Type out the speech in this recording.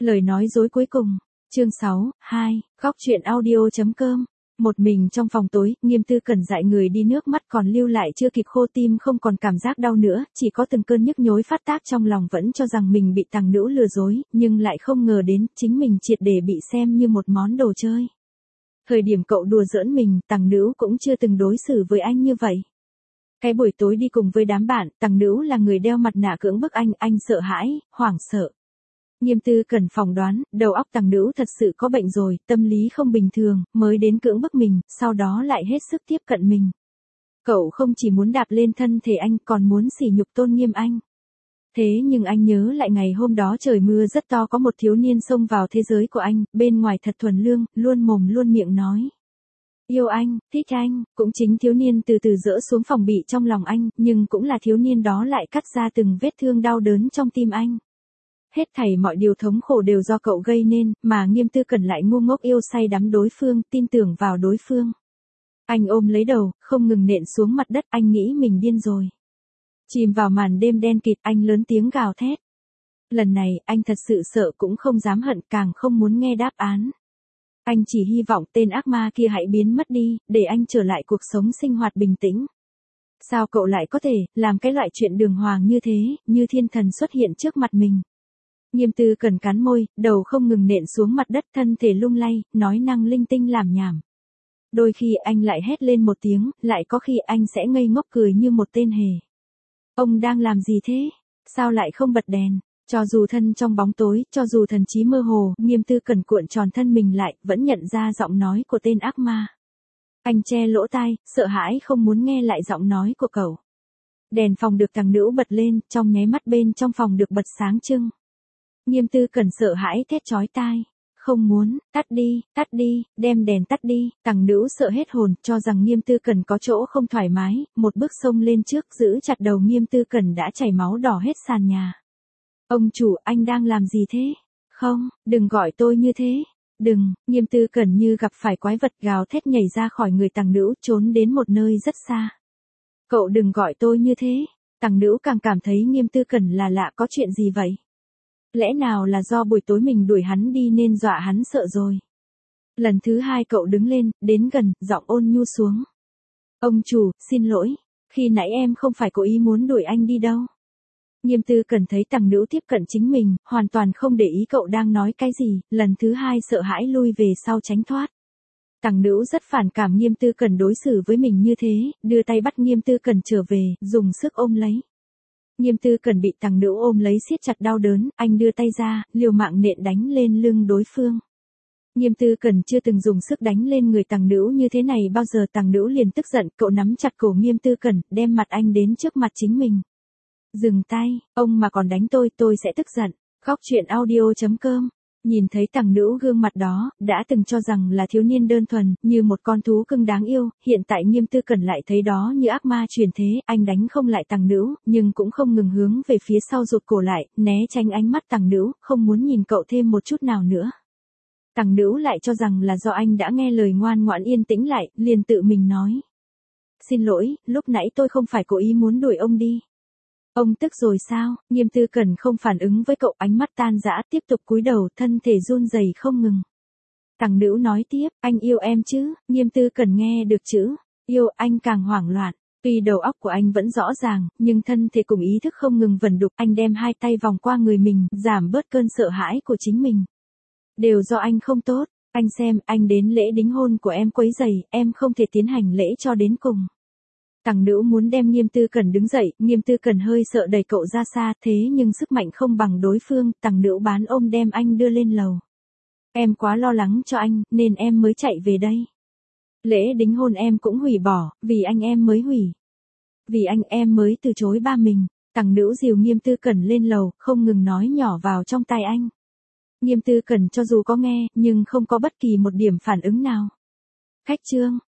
Lời nói dối cuối cùng. Chương 6, 2, góc truyện audio.com. Một mình trong phòng tối, Nghiêm Tư Cẩn dại người đi, nước mắt còn lưu lại chưa kịp khô, tim không còn cảm giác đau nữa, chỉ có từng cơn nhức nhối phát tác trong lòng, vẫn cho rằng mình bị Tằng Nữu lừa dối, nhưng lại không ngờ đến chính mình triệt để bị xem như một món đồ chơi. Thời điểm cậu đùa giỡn mình, Tằng Nữu cũng chưa từng đối xử với anh như vậy. Cái buổi tối đi cùng với đám bạn, Tằng Nữu là người đeo mặt nạ cưỡng bức anh sợ hãi, hoảng sợ. Nghiêm Tư Cẩn phỏng đoán, đầu óc Tằng Nữu thật sự có bệnh rồi, tâm lý không bình thường, mới đến cưỡng bức mình, sau đó lại hết sức tiếp cận mình. Cậu không chỉ muốn đạp lên thân thể anh, còn muốn sỉ nhục tôn nghiêm anh. Thế nhưng anh nhớ lại ngày hôm đó trời mưa rất to, có một thiếu niên xông vào thế giới của anh, bên ngoài thật thuần lương, luôn mồm luôn miệng nói. Yêu anh, thích anh, cũng chính thiếu niên từ từ dỡ xuống phòng bị trong lòng anh, nhưng cũng là thiếu niên đó lại cắt ra từng vết thương đau đớn trong tim anh. Hết thảy mọi điều thống khổ đều do cậu gây nên, mà Nghiêm Tư Cẩn lại ngu ngốc yêu say đắm đối phương, tin tưởng vào đối phương. Anh ôm lấy đầu, không ngừng nện xuống mặt đất, anh nghĩ mình điên rồi. Chìm vào màn đêm đen kịt, anh lớn tiếng gào thét. Lần này, anh thật sự sợ, cũng không dám hận, càng không muốn nghe đáp án. Anh chỉ hy vọng tên ác ma kia hãy biến mất đi, để anh trở lại cuộc sống sinh hoạt bình tĩnh. Sao cậu lại có thể làm cái loại chuyện đường hoàng như thế, như thiên thần xuất hiện trước mặt mình? Nghiêm Tư Cẩn cắn môi, đầu không ngừng nện xuống mặt đất, thân thể lung lay, nói năng linh tinh làm nhảm. Đôi khi anh lại hét lên một tiếng, lại có khi anh sẽ ngây ngốc cười như một tên hề. Ông đang làm gì thế? Sao lại không bật đèn? Cho dù thân trong bóng tối, cho dù thần trí mơ hồ, Nghiêm Tư Cẩn cuộn tròn thân mình lại, vẫn nhận ra giọng nói của tên ác ma. Anh che lỗ tai, sợ hãi không muốn nghe lại giọng nói của cậu. Đèn phòng được Tằng Nữu bật lên, trong nháy mắt bên trong phòng được bật sáng trưng. Nghiêm Tư Cẩn sợ hãi thét chói tai. Không muốn, tắt đi, đem đèn tắt đi. Tằng Nữu sợ hết hồn, cho rằng Nghiêm Tư Cẩn có chỗ không thoải mái, một bước xông lên trước, giữ chặt đầu Nghiêm Tư Cẩn đã chảy máu đỏ hết sàn nhà. Ông chủ, anh đang làm gì thế? Không, đừng gọi tôi như thế. Đừng, Nghiêm Tư Cẩn như gặp phải quái vật, gào thét nhảy ra khỏi người Tằng Nữu, trốn đến một nơi rất xa. Cậu đừng gọi tôi như thế. Tằng Nữu càng cảm thấy Nghiêm Tư Cẩn là lạ, có chuyện gì vậy? Lẽ nào là do buổi tối mình đuổi hắn đi nên dọa hắn sợ rồi? Lần thứ hai cậu đứng lên, đến gần, giọng ôn nhu xuống. Ông chủ, xin lỗi, khi nãy em không phải cố ý muốn đuổi anh đi đâu. Nghiêm Tư Cẩn thấy Tằng Nữu tiếp cận chính mình, hoàn toàn không để ý cậu đang nói cái gì, lần thứ hai sợ hãi lui về sau tránh thoát. Tằng Nữu rất phản cảm Nghiêm Tư Cẩn đối xử với mình như thế, đưa tay bắt Nghiêm Tư Cẩn trở về, dùng sức ôm lấy. Nghiêm Tư Cẩn bị Tằng Nữu ôm lấy siết chặt đau đớn, anh đưa tay ra, liều mạng nện đánh lên lưng đối phương. Nghiêm Tư Cẩn chưa từng dùng sức đánh lên người Tằng Nữu như thế này bao giờ. Tằng Nữu liền tức giận, cậu nắm chặt cổ Nghiêm Tư Cẩn, đem mặt anh đến trước mặt chính mình. Dừng tay, ông mà còn đánh tôi sẽ tức giận. Góc truyện audio.com. Nhìn thấy Tằng Nữu gương mặt đó, đã từng cho rằng là thiếu niên đơn thuần, như một con thú cưng đáng yêu, hiện tại Nghiêm Tư Cẩn lại thấy đó như ác ma truyền thế. Anh đánh không lại Tằng Nữu, nhưng cũng không ngừng hướng về phía sau rụt cổ lại, né tránh ánh mắt Tằng Nữu, không muốn nhìn cậu thêm một chút nào nữa. Tằng Nữu lại cho rằng là do anh đã nghe lời, ngoan ngoãn yên tĩnh lại, liền tự mình nói. Xin lỗi, lúc nãy tôi không phải cố ý muốn đuổi ông đi. Ông tức rồi sao? Nghiêm Tư Cẩn không phản ứng với cậu, ánh mắt tan rã, tiếp tục cúi đầu, thân thể run rẩy không ngừng. Tằng Nữu nói tiếp, anh yêu em chứ? Nghiêm Tư Cẩn nghe được chữ yêu, anh càng hoảng loạn. Tuy đầu óc của anh vẫn rõ ràng, nhưng thân thể cùng ý thức không ngừng vần đục. Anh đem hai tay vòng qua người mình, giảm bớt cơn sợ hãi của chính mình. Đều do anh không tốt. Anh xem, anh đến lễ đính hôn của em quấy rầy, em không thể tiến hành lễ cho đến cùng. Tằng Nữu muốn đem Nghiêm Tư Cẩn đứng dậy, Nghiêm Tư Cẩn hơi sợ đẩy cậu ra xa, thế nhưng sức mạnh không bằng đối phương. Tằng Nữu bán ôm đem anh đưa lên lầu. Em quá lo lắng cho anh, nên em mới chạy về đây. Lễ đính hôn em cũng hủy bỏ, vì anh em mới hủy. Vì anh em mới từ chối ba mình. Tằng Nữu dìu Nghiêm Tư Cẩn lên lầu, không ngừng nói nhỏ vào trong tai anh. Nghiêm Tư Cẩn cho dù có nghe, nhưng không có bất kỳ một điểm phản ứng nào. Khách trương,